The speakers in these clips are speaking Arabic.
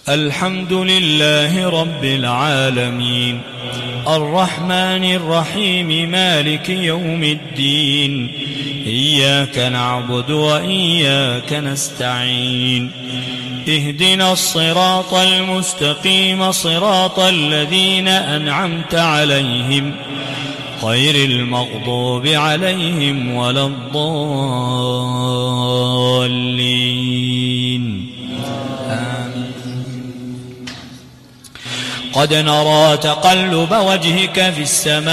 الحمد لله رب العالمين الرحمن الرحيم مالك يوم الدين إياك نعبد وإياك نستعين اهدنا الصراط المستقيم صراط الذين أنعمت عليهم غير المغضوب عليهم ولا الضالين آمين. قد نرى تقلب وجهك في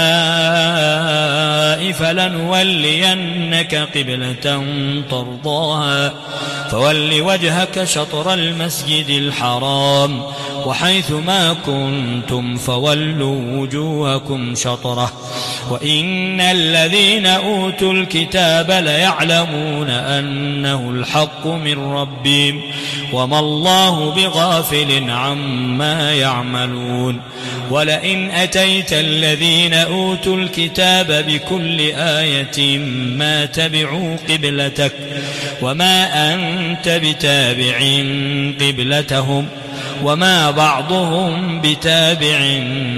السماء فلنولينك قبلة ترضاها فول وجهك شطر المسجد الحرام وحيث ما كنتم فولوا وجوهكم شطره وإن الذين أوتوا الكتاب ليعلمون أنه الحق من ربهم وما الله بغافل عما يعملون ولئن أتيت الذين أوتوا الكتاب بكل آية ما تبعوا قبلتك وما أنت بتابع قبلتهم وما بعضهم بتابع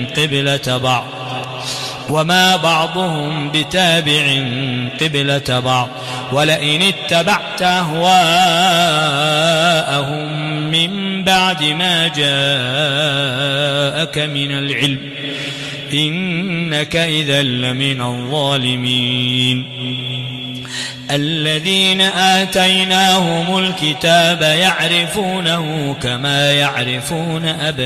قبلة بعض ولئن اتبعت أهواءهم من بعد ما جاءك من العلم إنك إذا لمن الظالمين الذين آتيناهم الكتاب يعرفونه كما يعرفون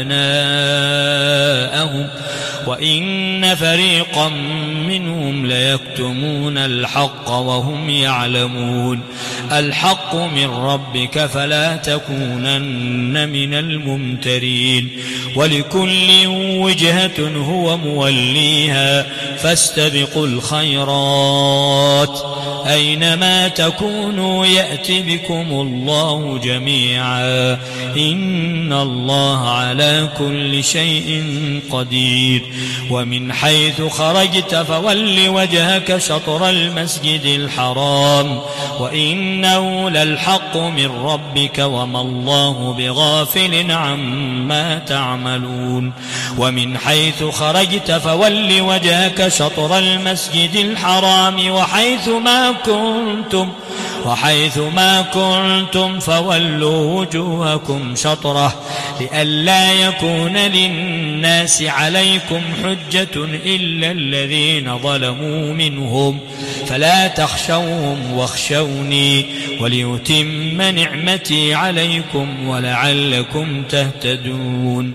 أبناءهم وإن فريقا منهم ليكتمون الحق وهم يعلمون الحق من ربك فلا تكونن من الممترين ولكل وجهة هو موليها فاستبقوا الخيرات أينما تكونوا يأت بكم الله جميعا إن الله على كل شيء قدير ومن حيث خرجت فول وجهك شطر المسجد الحرام وإنه للحق من ربك وما الله بغافل عما تعملون ومن حيث خرجت فول وجهك شطر المسجد الحرام وحيث ما كنتم فولوا وجوهكم شطره لئلا يكون للناس عليكم حجة إلا الذين ظلموا منهم فلا تخشوهم واخشوني وليتم نعمتي عليكم ولعلكم تهتدون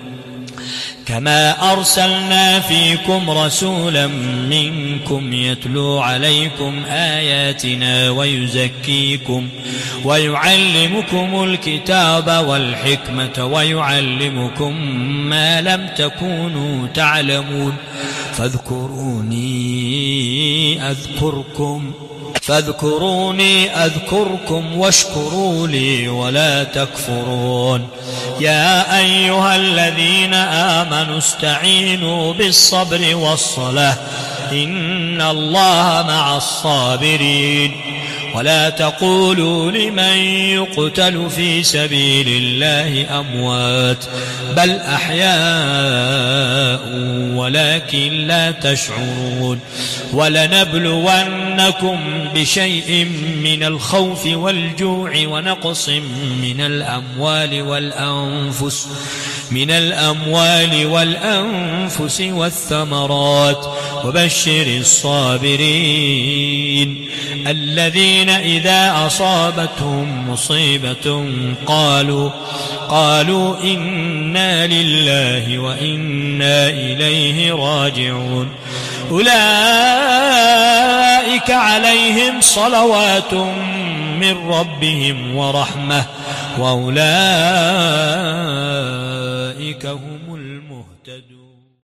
كما أرسلنا فيكم رسولا منكم يتلو عليكم آياتنا ويزكيكم ويعلمكم الكتاب والحكمة ويعلمكم ما لم تكونوا تعلمون فاذكروني أذكركم واشكروا لي ولا تكفرون يا أيها الذين آمنوا استعينوا بالصبر والصلاة إن الله مع الصابرين ولا تقولوا لمن يقتل في سبيل الله أموات بل أحياء ولكن لا تشعرون ولنبلونكم بشيء من الخوف والجوع ونقص من الأموال والأنفس والثمرات وبشر الصابرين الذين إذا أصابتهم مصيبة قالوا إنا لله وإنا إليه راجعون أولئك عليهم صلوات من ربهم ورحمة وأولئك هم المفلحون.